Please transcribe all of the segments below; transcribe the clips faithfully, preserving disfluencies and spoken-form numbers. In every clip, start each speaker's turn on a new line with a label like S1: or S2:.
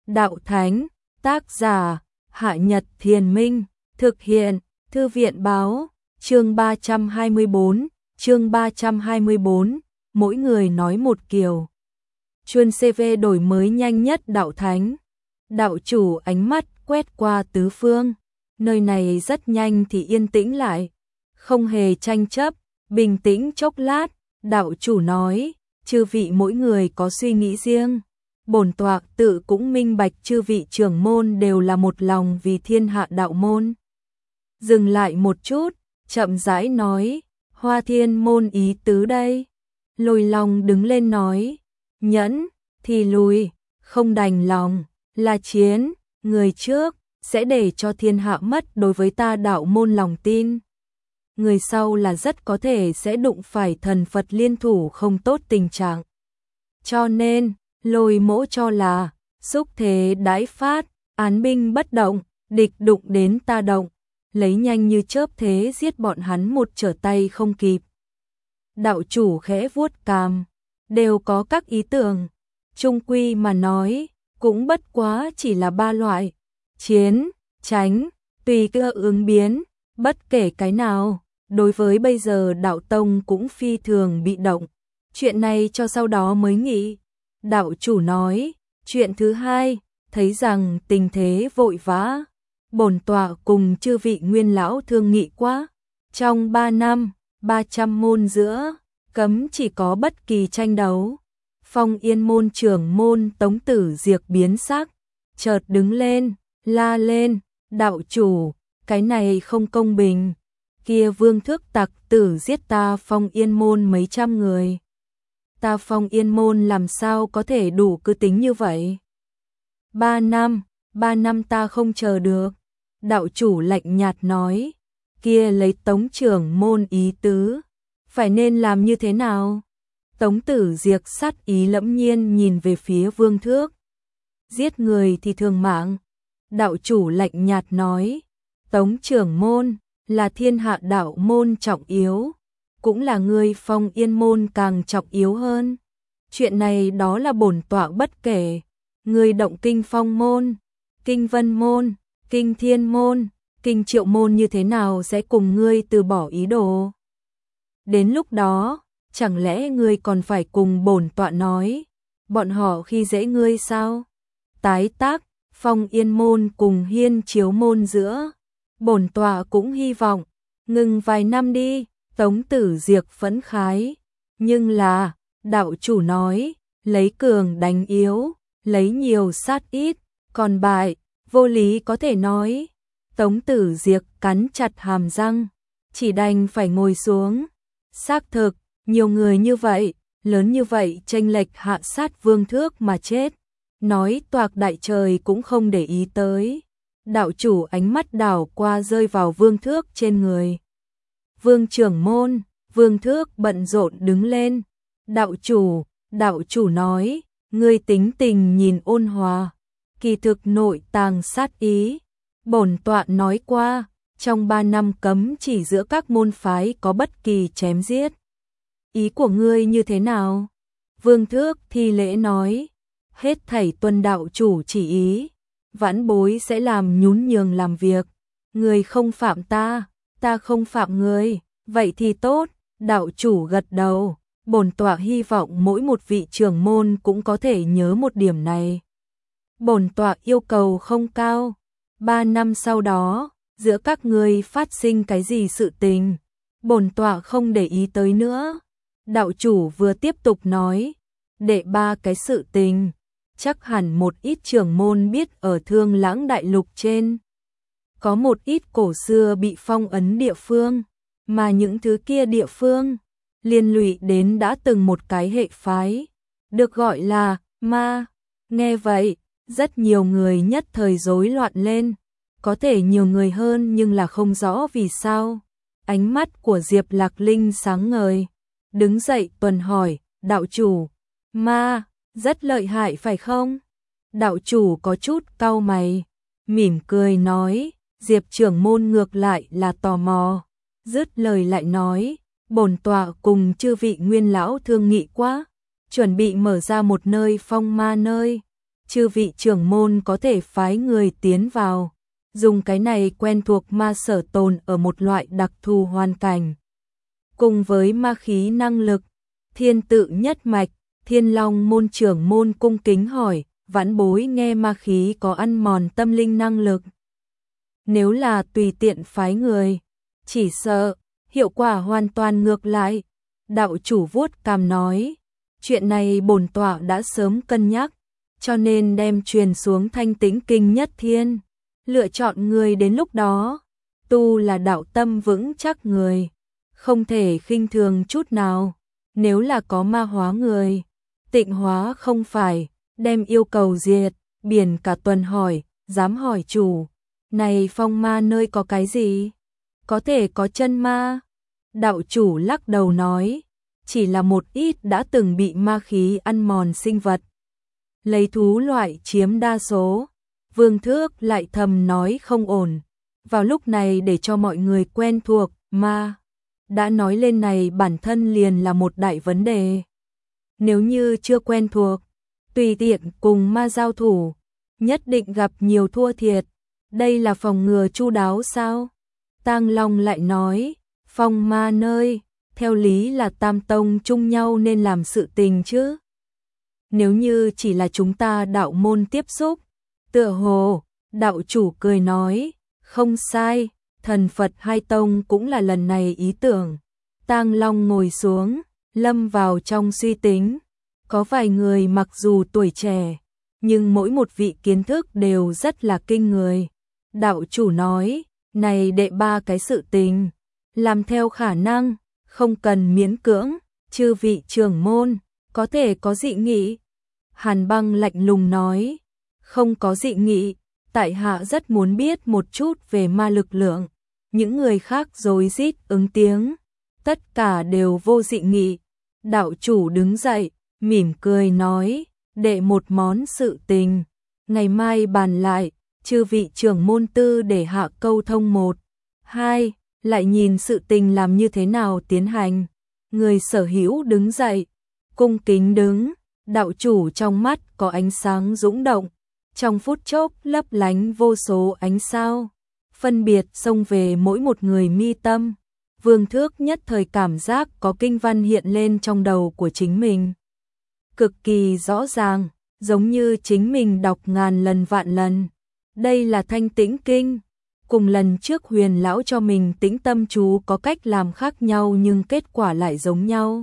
S1: đạo thánh, tác giả, Hạ Nhật Thiền Minh, thực hiện, Thư viện báo, chương ba trăm hai mươi bốn, chương ba trăm hai mươi bốn, mỗi người nói một kiểu. Chuyên xê vê đổi mới nhanh nhất đạo thánh. Đạo chủ ánh mắt quét qua tứ phương, nơi này rất nhanh thì yên tĩnh lại, không hề tranh chấp, bình tĩnh chốc lát, đạo chủ nói, chư vị mỗi người có suy nghĩ riêng. Bổn tọa tự cũng minh bạch chư vị trưởng môn đều là một lòng vì thiên hạ đạo môn. Dừng lại một chút, chậm rãi nói, Hoa Thiên môn ý tứ đây. Lôi Long đứng lên nói, nhẫn thì lùi, không đành lòng, là chiến, người trước sẽ để cho thiên hạ mất đối với ta đạo môn lòng tin. Người sau là rất có thể sẽ đụng phải thần Phật liên thủ không tốt tình trạng. Cho nên, Lôi Mỗ cho là, xúc thế đãi phát, án binh bất động, địch đụng đến ta động, lấy nhanh như chớp thế giết bọn hắn một trở tay không kịp. Đạo chủ khẽ vuốt cằm, đều có các ý tưởng, chung quy mà nói, cũng bất quá chỉ là ba loại, chiến, tránh, tùy cơ ứng biến, bất kể cái nào, đối với bây giờ đạo tông cũng phi thường bị động, chuyện này cho sau đó mới nghĩ. Đạo chủ nói, chuyện thứ hai, thấy rằng tình thế vội vã, bổn tọa cùng chư vị nguyên lão thương nghị quá, trong ba năm, ba trăm môn giữa, cấm chỉ có bất kỳ tranh đấu. Phong Yên môn trưởng môn Tống Tử Diệp biến sắc, chợt đứng lên, la lên, đạo chủ, cái này không công bình, kia Vương Thước tặc tử giết ta Phong Yên môn mấy trăm người. Ta Phong Yên môn làm sao có thể đủ cứ tính như vậy? Ba năm, ba năm ta không chờ được. Đạo chủ lạnh nhạt nói, kia lấy Tống trưởng môn ý tứ, phải nên làm như thế nào? Tống Tử Diệp sát ý lẫm nhiên nhìn về phía Vương Thước. Giết người thì thường mạng. Đạo chủ lạnh nhạt nói, Tống trưởng môn là thiên hạ đạo môn trọng yếu, cũng là người Phong Yên môn càng trọng yếu hơn. Chuyện này đó là bổn tọa bất kể, người động kinh Phong môn, kinh Vân môn, kinh Thiên môn, kinh Triệu môn như thế nào sẽ cùng ngươi từ bỏ ý đồ. Đến lúc đó, chẳng lẽ ngươi còn phải cùng bổn tọa nói, bọn họ khi dễ ngươi sao? Tái tác, Phong Yên môn cùng Hiên Chiếu môn giữa, bổn tọa cũng hy vọng, ngừng vài năm đi. Tống Tử Diệp phẫn khái, nhưng là, đạo chủ nói, lấy cường đánh yếu, lấy nhiều sát ít, còn bại, vô lý có thể nói. Tống Tử Diệp cắn chặt hàm răng, chỉ đành phải ngồi xuống. Xác thực, nhiều người như vậy, lớn như vậy chênh lệch hạ sát Vương Thước mà chết. Nói toạc đại trời cũng không để ý tới. Đạo chủ ánh mắt đảo qua rơi vào Vương Thước trên người. Vương trưởng môn, Vương Thước bận rộn đứng lên. Đạo chủ, đạo chủ nói, ngươi tính tình nhìn ôn hòa, kỳ thực nội tàng sát ý. Bổn tọa nói qua, trong ba năm cấm chỉ giữa các môn phái có bất kỳ chém giết. Ý của ngươi như thế nào? Vương Thước thi lễ nói, hết thảy tuân đạo chủ chỉ ý, vãn bối sẽ làm nhún nhường làm việc. Người không phạm ta, ta không phạm người, vậy thì tốt. Đạo chủ gật đầu, bổn tọa hy vọng mỗi một vị trưởng môn cũng có thể nhớ một điểm này. Bổn tọa yêu cầu không cao, ba năm sau đó, giữa các ngươi phát sinh cái gì sự tình, bổn tọa không để ý tới nữa. Đạo chủ vừa tiếp tục nói, đệ ba cái sự tình, chắc hẳn một ít trưởng môn biết ở Thương Lãng Đại Lục trên. Có một ít cổ xưa bị phong ấn địa phương, mà những thứ kia địa phương, liên lụy đến đã từng một cái hệ phái, được gọi là ma. Nghe vậy, rất nhiều người nhất thời rối loạn lên, có thể nhiều người hơn nhưng là không rõ vì sao. Ánh mắt của Diệp Lạc Linh sáng ngời, đứng dậy tuần hỏi, đạo chủ, ma, rất lợi hại phải không? Đạo chủ có chút cau mày, mỉm cười nói, Diệp trưởng môn ngược lại là tò mò, dứt lời lại nói, bổn tọa cùng chư vị nguyên lão thương nghị quá, chuẩn bị mở ra một nơi phong ma nơi, chư vị trưởng môn có thể phái người tiến vào, dùng cái này quen thuộc ma sở tồn ở một loại đặc thù hoàn cảnh. Cùng với ma khí năng lực, thiên tự nhất mạch, Thiên Long môn trưởng môn cung kính hỏi, vãn bối nghe ma khí có ăn mòn tâm linh năng lực. Nếu là tùy tiện phái người, chỉ sợ, hiệu quả hoàn toàn ngược lại. Đạo chủ vuốt cằm nói, chuyện này bổn tọa đã sớm cân nhắc, cho nên đem truyền xuống Thanh Tĩnh Kinh Nhất Thiên, lựa chọn người đến lúc đó, tu là đạo tâm vững chắc người, không thể khinh thường chút nào, nếu là có ma hóa người, tịnh hóa không phải, đem yêu cầu diệt, biển cả tuần hỏi, dám hỏi chủ, này phong ma nơi có cái gì? Có thể có chân ma? Đạo chủ lắc đầu nói, chỉ là một ít đã từng bị ma khí ăn mòn sinh vật. Lấy thú loại chiếm đa số, Vương Thước lại thầm nói không ổn. Vào lúc này để cho mọi người quen thuộc, ma, đã nói lên này bản thân liền là một đại vấn đề. Nếu như chưa quen thuộc, tùy tiện cùng ma giao thủ, nhất định gặp nhiều thua thiệt. Đây là phòng ngừa chu đáo sao? Tang Long lại nói, phong ma nơi, theo lý là tam tông chung nhau nên làm sự tình chứ. Nếu như chỉ là chúng ta đạo môn tiếp xúc, tựa hồ, đạo chủ cười nói, không sai, thần Phật hai tông cũng là lần này ý tưởng. Tang Long ngồi xuống, lâm vào trong suy tính, có vài người mặc dù tuổi trẻ, nhưng mỗi một vị kiến thức đều rất là kinh người. Đạo chủ nói, này đệ ba cái sự tình, làm theo khả năng, không cần miễn cưỡng, chư vị trưởng môn, có thể có dị nghị. Hàn Băng lạnh lùng nói, không có dị nghị, tại hạ rất muốn biết một chút về ma lực lượng. Những người khác rối rít ứng tiếng, tất cả đều vô dị nghị. Đạo chủ đứng dậy, mỉm cười nói, đệ một món sự tình, ngày mai bàn lại, chư vị trưởng môn tư để hạ câu thông một, hai, lại nhìn sự tình làm như thế nào tiến hành. Người sở hữu đứng dậy, cung kính đứng, đạo chủ trong mắt có ánh sáng dũng động, trong phút chốc lấp lánh vô số ánh sao, phân biệt xông về mỗi một người mi tâm. Vương Thước nhất thời cảm giác có kinh văn hiện lên trong đầu của chính mình. Cực kỳ rõ ràng, giống như chính mình đọc ngàn lần vạn lần. Đây là Thanh Tĩnh Kinh, cùng lần trước Huyền lão cho mình tĩnh tâm chú có cách làm khác nhau nhưng kết quả lại giống nhau.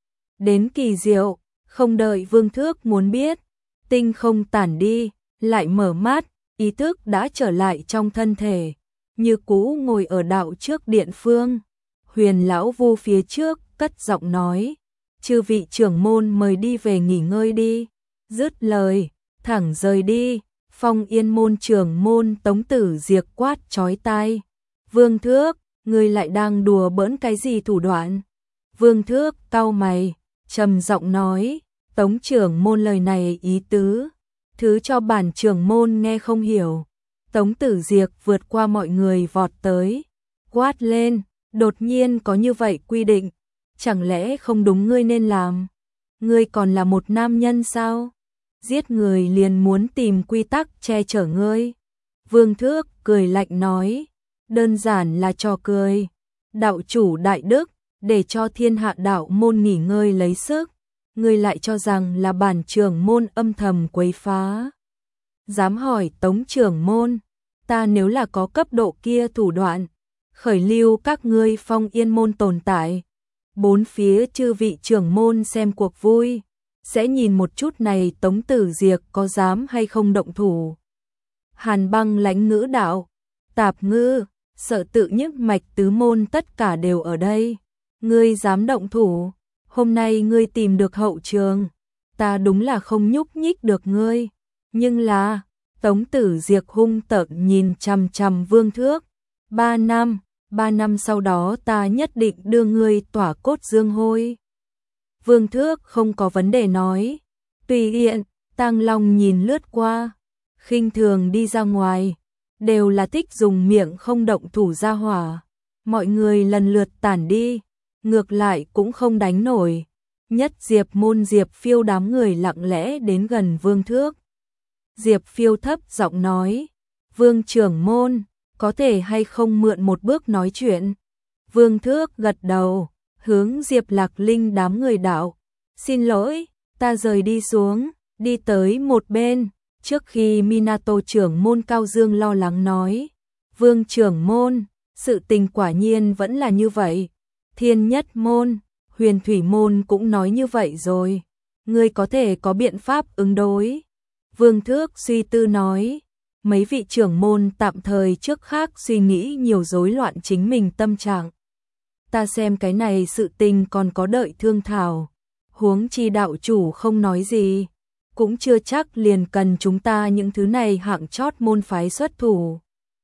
S1: Đến kỳ diệu, không đợi Vương Thước muốn biết, tinh không tản đi, lại mở mắt, ý thức đã trở lại trong thân thể, như cũ ngồi ở đạo trước điện phương. Huyền lão vu phía trước, cất giọng nói, chư vị trưởng môn mời đi về nghỉ ngơi đi. Dứt lời, thẳng rời đi. Phong Yên môn trưởng môn Tống Tử Diệp quát chói tai, Vương Thước, ngươi lại đang đùa bỡn cái gì thủ đoạn? Vương Thước cau mày, trầm giọng nói, Tống trưởng môn lời này ý tứ, thứ cho bản trưởng môn nghe không hiểu. Tống Tử Diệp vượt qua mọi người vọt tới, quát lên, đột nhiên có như vậy quy định, chẳng lẽ không đúng ngươi nên làm? Ngươi còn là một nam nhân sao? Giết người liền muốn tìm quy tắc che chở ngươi. Vương Thước cười lạnh nói, đơn giản là trò cười. Đạo chủ đại đức, để cho thiên hạ đạo môn nghỉ ngơi lấy sức, ngươi lại cho rằng là bản trưởng môn âm thầm quấy phá. Dám hỏi Tống trưởng môn, ta nếu là có cấp độ kia thủ đoạn, khởi lưu các ngươi Phong Yên môn tồn tại. Bốn phía chư vị trưởng môn xem cuộc vui, sẽ nhìn một chút này Tống Tử Diệp có dám hay không động thủ. Hàn Băng lãnh ngữ đạo, tạp ngư, sợ tự nhức mạch tứ môn tất cả đều ở đây. Ngươi dám động thủ, hôm nay ngươi tìm được hậu trường, ta đúng là không nhúc nhích được ngươi. Nhưng là, Tống Tử Diệp hung tợn nhìn chằm chằm Vương Thước, ba năm, ba năm sau đó ta nhất định đưa ngươi tỏa cốt dương hôi. Vương Thước không có vấn đề nói, tùy tiện. Tang Long nhìn lướt qua, khinh thường đi ra ngoài, đều là thích dùng miệng không động thủ ra hỏa. Mọi người lần lượt tản đi, ngược lại cũng không đánh nổi. Nhất Diệp môn Diệp Phiêu đám người lặng lẽ đến gần Vương Thước. Diệp Phiêu thấp giọng nói, Vương trưởng môn, có thể hay không mượn một bước nói chuyện? Vương Thước gật đầu, hướng Diệp Lạc Linh đám người đạo, xin lỗi, ta rời đi xuống, đi tới một bên, trước khi Minato trưởng môn Cao Dương lo lắng nói, Vương trưởng môn, sự tình quả nhiên vẫn là như vậy, Thiên Nhất môn, Huyền Thủy môn cũng nói như vậy rồi, ngươi có thể có biện pháp ứng đối. Vương Thước suy tư nói, mấy vị trưởng môn tạm thời trước khác suy nghĩ nhiều rối loạn chính mình tâm trạng. Ta xem cái này sự tình còn có đợi thương thảo, huống chi đạo chủ không nói gì, cũng chưa chắc liền cần chúng ta những thứ này hạng chót môn phái xuất thủ.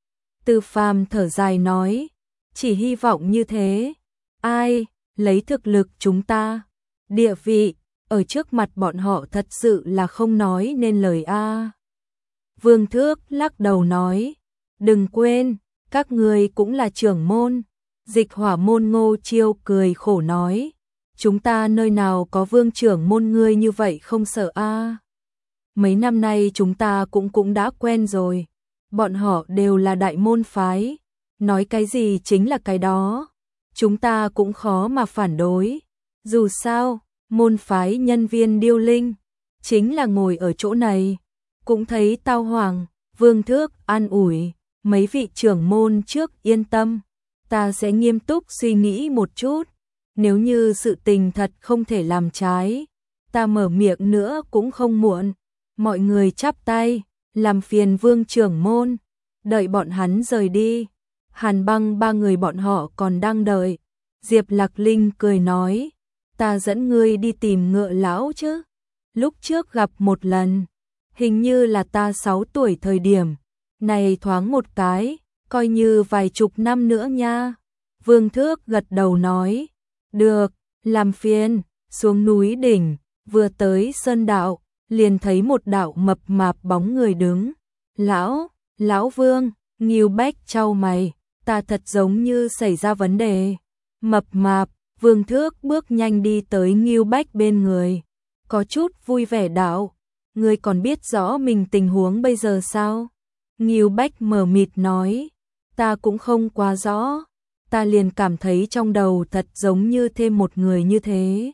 S1: Từ Phàm thở dài nói, chỉ hy vọng như thế, ai, lấy thực lực chúng ta, địa vị, ở trước mặt bọn họ thật sự là không nói nên lời a. Vương Thước lắc đầu nói, đừng quên, các người cũng là trưởng môn. Dịch Hỏa môn Ngô Chiêu cười khổ nói, chúng ta nơi nào có vương trưởng môn ngươi như vậy không sợ a. Mấy năm nay chúng ta cũng cũng đã quen rồi, bọn họ đều là đại môn phái, nói cái gì chính là cái đó, chúng ta cũng khó mà phản đối. Dù sao, môn phái nhân viên điêu linh, chính là ngồi ở chỗ này, cũng thấy tao hoàng. Vương Thước an ủi, mấy vị trưởng môn trước yên tâm, ta sẽ nghiêm túc suy nghĩ một chút, nếu như sự tình thật không thể làm trái, ta mở miệng nữa cũng không muộn. Mọi người chắp tay, làm phiền Vương trưởng môn, đợi bọn hắn rời đi. Hàn Băng ba người bọn họ còn đang đợi. Diệp Lạc Linh cười nói, ta dẫn ngươi đi tìm Ngựa lão chứ, lúc trước gặp một lần, hình như là ta sáu tuổi thời điểm, này thoáng một cái, coi như vài chục năm nữa nha. Vương Thước gật đầu nói, được, làm phiền. Xuống núi đỉnh, vừa tới sơn đạo, liền thấy một đạo mập mạp bóng người đứng. Lão, lão Vương, Ngưu Bách chau mày, ta thật giống như xảy ra vấn đề. Mập mạp, Vương Thước bước nhanh đi tới Ngưu Bách bên người, có chút vui vẻ đạo, ngươi còn biết rõ mình tình huống bây giờ sao? Ngưu Bách mờ mịt nói, ta cũng không quá rõ, ta liền cảm thấy trong đầu thật giống như thêm một người như thế.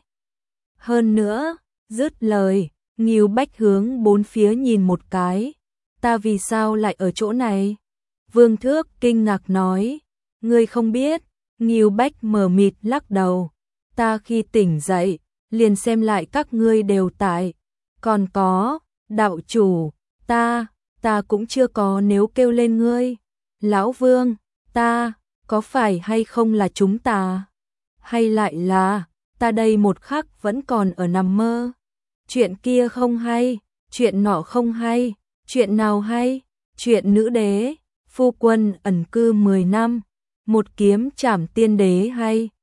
S1: Hơn nữa, dứt lời, Ngưu Bách hướng bốn phía nhìn một cái, ta vì sao lại ở chỗ này? Vương Thước kinh ngạc nói, ngươi không biết. Ngưu Bách mờ mịt lắc đầu, ta khi tỉnh dậy, liền xem lại các ngươi đều tại, còn có, đạo chủ, ta, ta cũng chưa có nếu kêu lên ngươi. Lão Vương, ta, có phải hay không là chúng ta? Hay lại là, ta đây một khắc vẫn còn ở nằm mơ? Chuyện kia không hay, chuyện nọ không hay, chuyện nào hay? Chuyện nữ đế, phu quân ẩn cư mười năm, một kiếm trảm tiên đế hay?